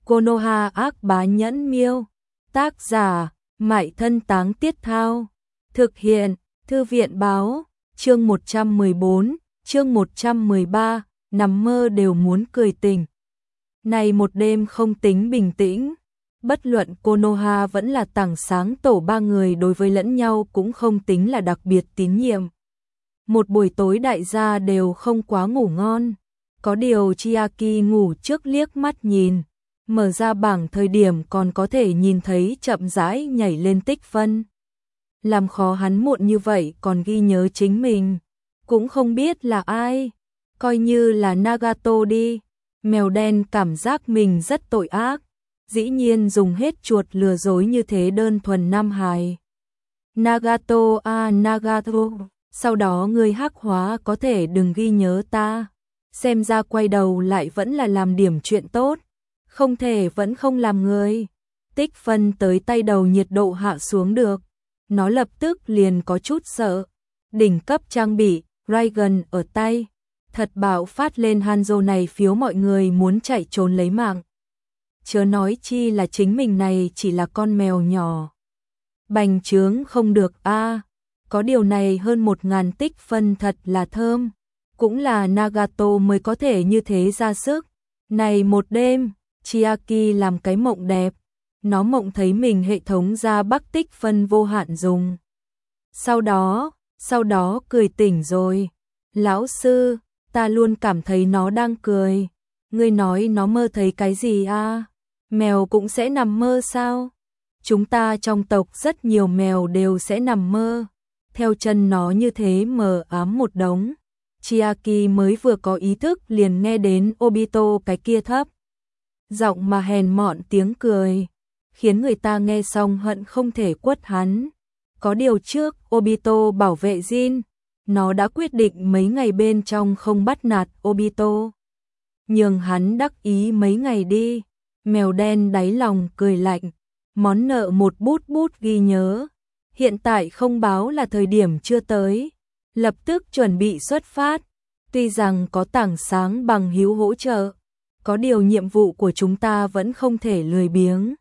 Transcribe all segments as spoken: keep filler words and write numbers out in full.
Konoha ác bá nhẫn miêu. Tác giả, Mại Thân Táng Tiết Thao. Thực hiện, Thư viện báo. Chương một trăm mười bốn, chương một trăm mười ba, nằm mơ đều muốn cười tỉnh. Này một đêm không tính bình tĩnh. Bất luận Konoha vẫn là Tảng Sáng Tổ, ba người đối với lẫn nhau cũng không tính là đặc biệt tín nhiệm. Một buổi tối đại gia đều không quá ngủ ngon. Có điều Chiaki ngủ trước liếc mắt nhìn. Mở ra bảng thời điểm còn có thể nhìn thấy chậm rãi nhảy lên tích phân. Làm khó hắn muộn như vậy còn ghi nhớ chính mình. Cũng không biết là ai. Coi như là Nagato đi. Mèo đen cảm giác mình rất tội ác. Dĩ nhiên dùng hết chuột lừa dối như thế đơn thuần nam hài. Nagato à Nagato. Sau đó người hắc hóa có thể đừng ghi nhớ ta. Xem ra quay đầu lại vẫn là làm điểm chuyện tốt. Không thể vẫn không làm người. Tích phân tới tay đầu nhiệt độ hạ xuống được. Nó lập tức liền có chút sợ. Đỉnh cấp trang bị, Raygun ở tay. Thật bạo phát lên Hanzo này phiếu mọi người muốn chạy trốn lấy mạng. Chớ nói chi là chính mình này chỉ là con mèo nhỏ. Bành trướng không được a à. Có điều này hơn một ngàn tích phân thật là thơm. Cũng là Nagato mới có thể như thế ra sức. Này một đêm, Chiaki làm cái mộng đẹp. Nó mộng thấy mình hệ thống ra bắc tích phân vô hạn dùng. Sau đó, sau đó cười tỉnh rồi. Lão sư, ta luôn cảm thấy nó đang cười. Ngươi nói nó mơ thấy cái gì à? Mèo cũng sẽ nằm mơ sao? Chúng ta trong tộc rất nhiều mèo đều sẽ nằm mơ. Theo chân nó như thế mờ ám một đống. Chiaki mới vừa có ý thức liền nghe đến Obito cái kia thấp giọng mà hèn mọn tiếng cười, khiến người ta nghe xong hận không thể quất hắn. Có điều trước Obito bảo vệ Jin, nó đã quyết định mấy ngày bên trong không bắt nạt Obito. Nhường hắn đắc ý mấy ngày đi. Mèo đen đáy lòng cười lạnh, món nợ một bút bút ghi nhớ. Hiện tại không báo là thời điểm chưa tới. Lập tức chuẩn bị xuất phát. Tuy rằng có Tảng Sáng bằng hữu hỗ trợ, có điều nhiệm vụ của chúng ta vẫn không thể lười biếng.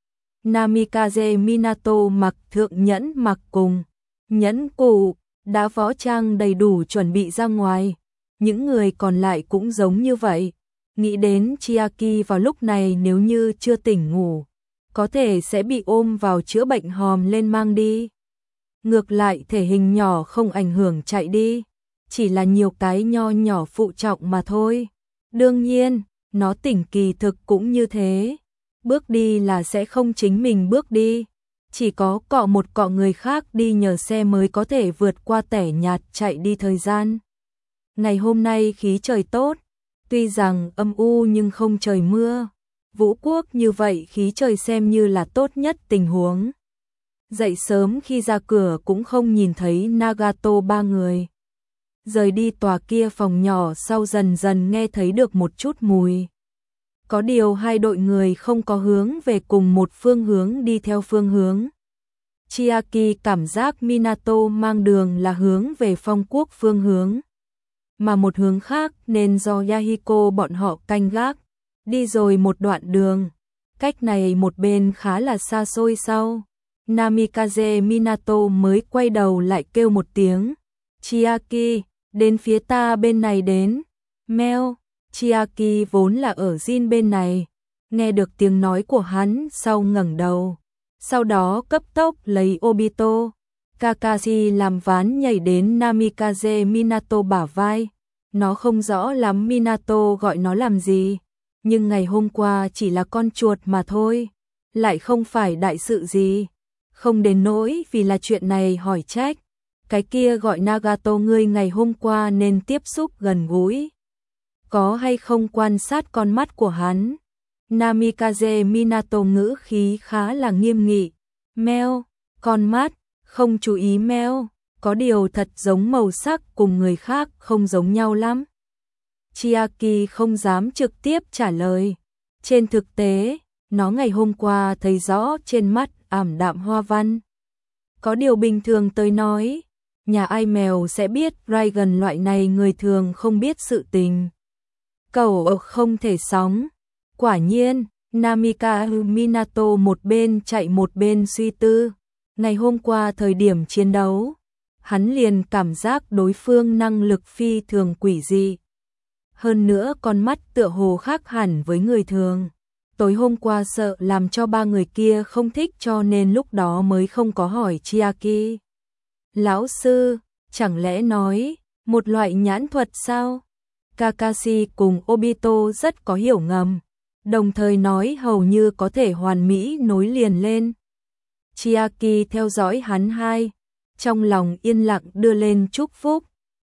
Namikaze Minato mặc thượng nhẫn mặc cùng, nhẫn cụ, đã võ trang đầy đủ chuẩn bị ra ngoài. Những người còn lại cũng giống như vậy. Nghĩ đến Chiaki vào lúc này nếu như chưa tỉnh ngủ, có thể sẽ bị ôm vào chữa bệnh hòm lên mang đi. Ngược lại thể hình nhỏ không ảnh hưởng chạy đi, chỉ là nhiều cái nho nhỏ phụ trọng mà thôi. Đương nhiên, nó tỉnh kỳ thực cũng như thế. Bước đi là sẽ không chính mình bước đi, chỉ có cọ một cọ người khác đi nhờ xe mới có thể vượt qua tẻ nhạt chạy đi thời gian. Ngày hôm nay khí trời tốt, tuy rằng âm u nhưng không trời mưa. Vũ quốc như vậy khí trời xem như là tốt nhất tình huống. Dậy sớm khi ra cửa cũng không nhìn thấy Nagato ba người. Rời đi tòa kia phòng nhỏ sau dần dần nghe thấy được một chút mùi. Có điều hai đội người không có hướng về cùng một phương hướng đi theo phương hướng. Chiaki cảm giác Minato mang đường là hướng về Phong Quốc phương hướng. Mà một hướng khác nên do Yahiko bọn họ canh gác. Đi rồi một đoạn đường. Cách này một bên khá là xa xôi sau. Namikaze Minato mới quay đầu lại kêu một tiếng. Chiaki, đến phía ta bên này đến. Meo, Chiaki vốn là ở Jin bên này. Nghe được tiếng nói của hắn sau ngẩng đầu. Sau đó cấp tốc lấy Obito. Kakashi làm ván nhảy đến Namikaze Minato bả vai. Nó không rõ lắm Minato gọi nó làm gì. Nhưng ngày hôm qua chỉ là con chuột mà thôi. Lại không phải đại sự gì. Không đến nỗi vì là chuyện này hỏi trách. Cái kia gọi Nagato ngươi ngày hôm qua nên tiếp xúc gần gũi. Có hay không quan sát con mắt của hắn? Namikaze Minato ngữ khí khá là nghiêm nghị. Meo, con mắt, không chú ý meo. Có điều thật giống màu sắc cùng người khác không giống nhau lắm. Chiaki không dám trực tiếp trả lời. Trên thực tế, nó ngày hôm qua thấy rõ trên mắt ảm đạm hoa văn. Có điều bình thường tới nói, nhà ai mèo sẽ biết Raygun loại này người thường không biết sự tình. Cẩu không thể sóng. Quả nhiên, Namikaze Minato một bên chạy một bên suy tư. Ngày hôm qua thời điểm chiến đấu, hắn liền cảm giác đối phương năng lực phi thường quỷ dị. Hơn nữa con mắt tựa hồ khác hẳn với người thường. Tối hôm qua sợ làm cho ba người kia không thích cho nên lúc đó mới không có hỏi Chiaki. Lão sư, chẳng lẽ nói, một loại nhãn thuật sao? Kakashi cùng Obito rất có hiểu ngầm, đồng thời nói hầu như có thể hoàn mỹ nối liền lên. Chiaki theo dõi hắn hai, trong lòng yên lặng đưa lên chúc phúc.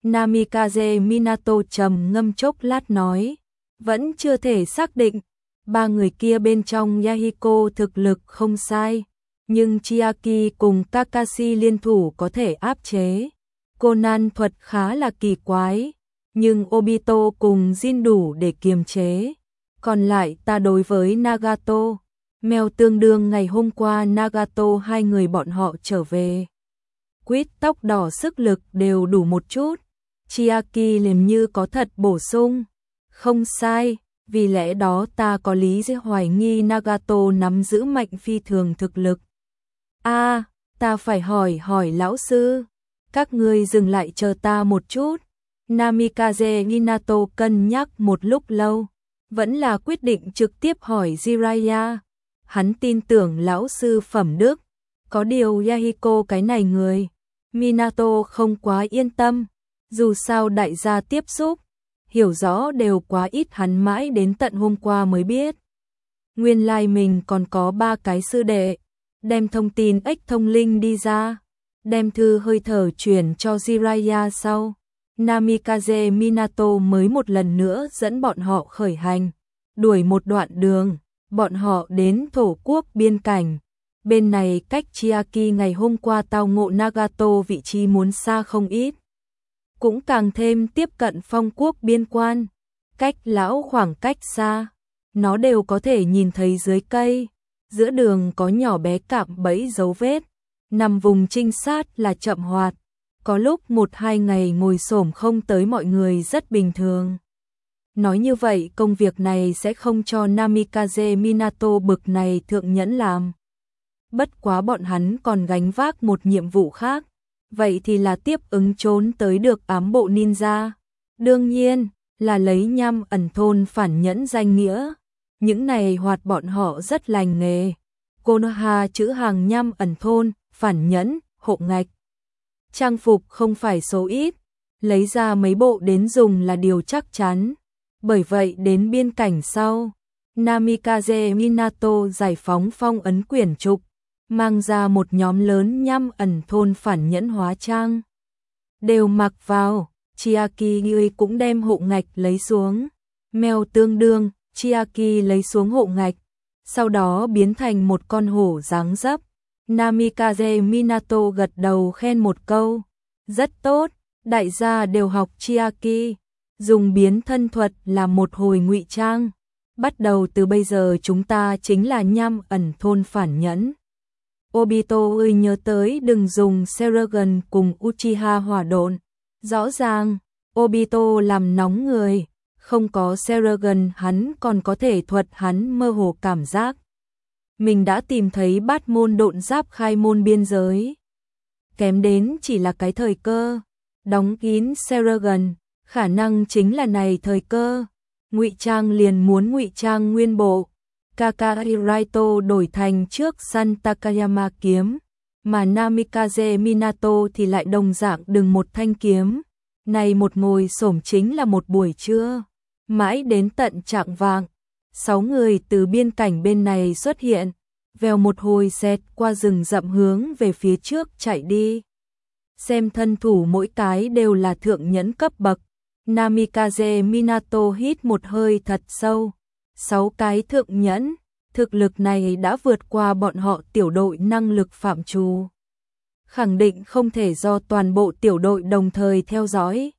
Namikaze Minato trầm ngâm chốc lát nói, vẫn chưa thể xác định, ba người kia bên trong Yahiko thực lực không sai, nhưng Chiaki cùng Kakashi liên thủ có thể áp chế. Conan thuật khá là kỳ quái, nhưng Obito cùng Jin đủ để kiềm chế. Còn lại ta đối với Nagato, mèo tương đương ngày hôm qua Nagato hai người bọn họ trở về. Quýt tóc đỏ sức lực đều đủ một chút. Chiaki liềm như có thật bổ sung. Không sai, vì lẽ đó ta có lý do hoài nghi Nagato nắm giữ mạnh phi thường thực lực. A, à, ta phải hỏi hỏi lão sư. Các ngươi dừng lại chờ ta một chút. Namikaze Minato cân nhắc một lúc lâu, vẫn là quyết định trực tiếp hỏi Jiraiya. Hắn tin tưởng lão sư phẩm đức, có điều Yahiko cái này người, Minato không quá yên tâm, dù sao đại gia tiếp xúc, hiểu rõ đều quá ít, hắn mãi đến tận hôm qua mới biết. Nguyên lai like mình còn có ba cái sư đệ, đem thông tin ếch thông linh đi ra, đem thư hơi thở chuyển cho Jiraiya sau. Namikaze Minato mới một lần nữa dẫn bọn họ khởi hành, đuổi một đoạn đường, bọn họ đến thổ quốc biên cảnh. Bên này cách Chiaki ngày hôm qua tao ngộ Nagato vị trí muốn xa không ít, cũng càng thêm tiếp cận phong quốc biên quan. Cách lão khoảng cách xa, nó đều có thể nhìn thấy dưới cây, giữa đường có nhỏ bé cạm bẫy dấu vết. Nằm vùng trinh sát là chậm hoạt, có lúc một hai ngày ngồi xổm không tới mọi người rất bình thường. Nói như vậy công việc này sẽ không cho Namikaze Minato bực này thượng nhẫn làm. Bất quá bọn hắn còn gánh vác một nhiệm vụ khác, vậy thì là tiếp ứng trốn tới được ám bộ ninja. Đương nhiên là lấy nhăm ẩn thôn phản nhẫn danh nghĩa. Những này hoạt bọn họ rất lành nghề. Konoha chữ hàng nhăm ẩn thôn, phản nhẫn, hộ ngạch. Trang phục không phải số ít, lấy ra mấy bộ đến dùng là điều chắc chắn. Bởi vậy đến biên cảnh sau, Namikaze Minato giải phóng phong ấn quyển trục, mang ra một nhóm lớn nhăm ẩn thôn phản nhẫn hóa trang. Đều mặc vào, Chiaki Yui cũng đem hộ ngạch lấy xuống. Mèo tương đương, Chiaki lấy xuống hộ ngạch, sau đó biến thành một con hổ dáng dấp. Namikaze Minato gật đầu khen một câu. Rất tốt, đại gia đều học Chiaki. Dùng biến thân thuật là một hồi ngụy trang. Bắt đầu từ bây giờ chúng ta chính là nhăm ẩn thôn phản nhẫn. Obito ơi nhớ tới đừng dùng Sharingan cùng Uchiha hỏa độn. Rõ ràng, Obito làm nóng người. Không có Sharingan hắn còn có thể thuật hắn mơ hồ cảm giác. Mình đã tìm thấy bát môn độn giáp khai môn biên giới. Kém đến chỉ là cái thời cơ. Đóng kín Sharingan, khả năng chính là này thời cơ. Ngụy trang liền muốn ngụy trang nguyên bộ. Kakashi Raito đổi thành trước săn Takayama kiếm, mà Namikaze Minato thì lại đồng dạng đừng một thanh kiếm. Này một ngồi xổm chính là một buổi trưa, mãi đến tận chạng vạng. Sáu người từ biên cảnh bên này xuất hiện, vèo một hồi xẹt qua rừng rậm hướng về phía trước chạy đi. Xem thân thủ mỗi cái đều là thượng nhẫn cấp bậc. Namikaze Minato hít một hơi thật sâu. Sáu cái thượng nhẫn, thực lực này đã vượt qua bọn họ tiểu đội năng lực phạm trù. Khẳng định không thể do toàn bộ tiểu đội đồng thời theo dõi.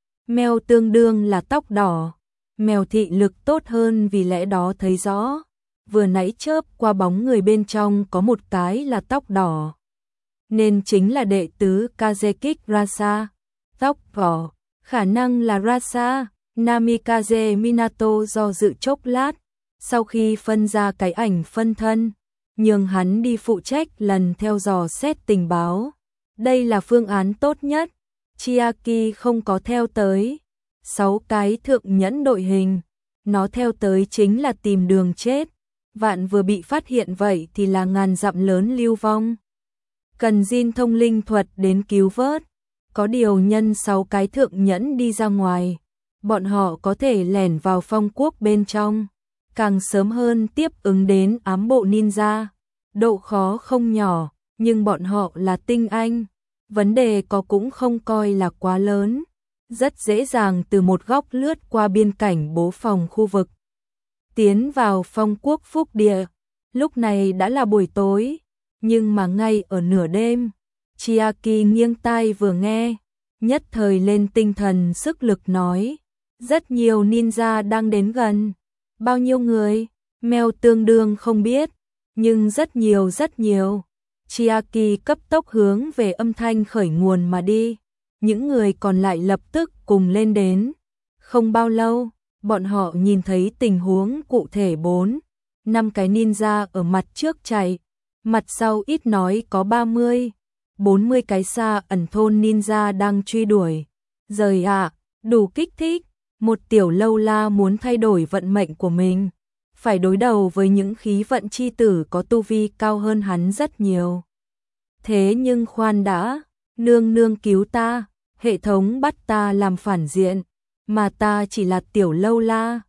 Mèo tương đương là tóc đỏ. Mèo thị lực tốt hơn vì lẽ đó thấy rõ. Vừa nãy chớp qua bóng người bên trong có một cái là tóc đỏ. Nên chính là đệ tứ Kazekik Rasa. Tóc đỏ, khả năng là Rasa. Namikaze Minato do dự chốc lát, Sau khi phân ra cái ảnh phân thân, nhường hắn đi phụ trách lần theo dò xét tình báo. Đây là phương án tốt nhất. Chiaki không có theo tới. Sáu cái thượng nhẫn đội hình, nó theo tới chính là tìm đường chết. Vạn vừa bị phát hiện vậy thì là ngàn dặm lớn lưu vong. Cần Jin thông linh thuật đến cứu vớt. Có điều nhân sáu cái thượng nhẫn đi ra ngoài, bọn họ có thể lẻn vào phong quốc bên trong, càng sớm hơn tiếp ứng đến ám bộ ninja. Độ khó không nhỏ, nhưng bọn họ là tinh anh. Vấn đề có cũng không coi là quá lớn. Rất dễ dàng từ một góc lướt qua biên cảnh bố phòng khu vực. Tiến vào phong quốc phúc địa. Lúc này đã là buổi tối, nhưng mà ngay ở nửa đêm, Chiaki nghiêng tai vừa nghe, nhất thời lên tinh thần sức lực nói. Rất nhiều ninja đang đến gần. Bao nhiêu người? Mèo tương đương không biết, nhưng rất nhiều rất nhiều. Chiaki cấp tốc hướng về âm thanh khởi nguồn mà đi. Những người còn lại lập tức cùng lên đến. Không bao lâu, bọn họ nhìn thấy tình huống cụ thể bốn, năm cái ninja ở mặt trước chạy, mặt sau ít nói có ba mươi, bốn mươi cái xa ẩn thôn ninja đang truy đuổi. Rời ạ, đủ kích thích, một tiểu lâu la muốn thay đổi vận mệnh của mình, phải đối đầu với những khí vận chi tử có tu vi cao hơn hắn rất nhiều. Thế nhưng khoan đã, nương nương cứu ta, hệ thống bắt ta làm phản diện, mà ta chỉ là tiểu lâu la,